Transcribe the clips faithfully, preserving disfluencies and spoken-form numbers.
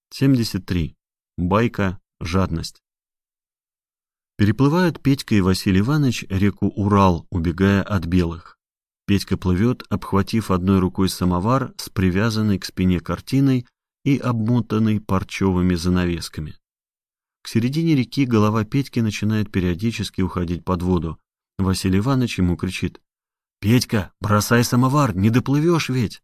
семьдесят три. Байка «Жадность». Переплывают Петька и Василий Иванович реку Урал, убегая от белых. Петька плывет, обхватив одной рукой самовар с привязанной к спине картиной и обмотанной парчевыми занавесками. К середине реки голова Петьки начинает периодически уходить под воду. Василий Иванович ему кричит: «Петька, бросай самовар, не доплывешь ведь!»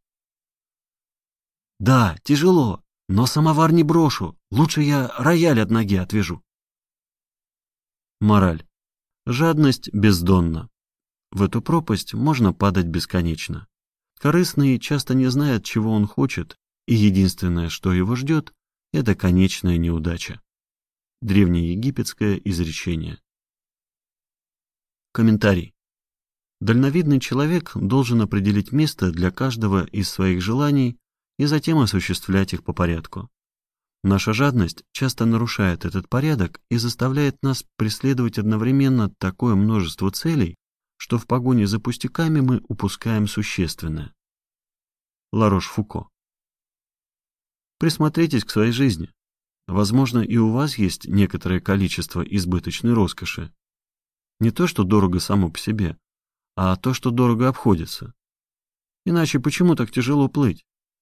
«Да, тяжело, но самовар не брошу, лучше я рояль от ноги отвяжу». Мораль. Жадность бездонна. В эту пропасть можно падать бесконечно. Корыстный часто не знает, чего он хочет, и единственное, что его ждет, это конечная неудача. Древнеегипетское изречение. Комментарий. Дальновидный человек должен определить место для каждого из своих желаний и затем осуществлять их по порядку. Наша жадность часто нарушает этот порядок и заставляет нас преследовать одновременно такое множество целей, что в погоне за пустяками мы упускаем существенное. Ларош-Фуко. Присмотритесь к своей жизни. Возможно, и у вас есть некоторое количество избыточной роскоши. Не то, что дорого само по себе, а то, что дорого обходится. Иначе почему так тяжело плыть?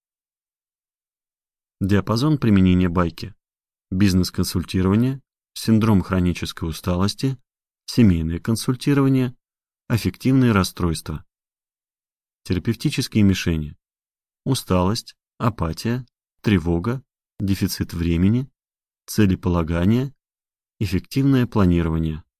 Диапазон применения байки. Бизнес-консультирование, синдром хронической усталости, семейное консультирование, аффективные расстройства. Терапевтические мишени. Усталость, апатия, тревога, дефицит времени, целеполагание, эффективное планирование.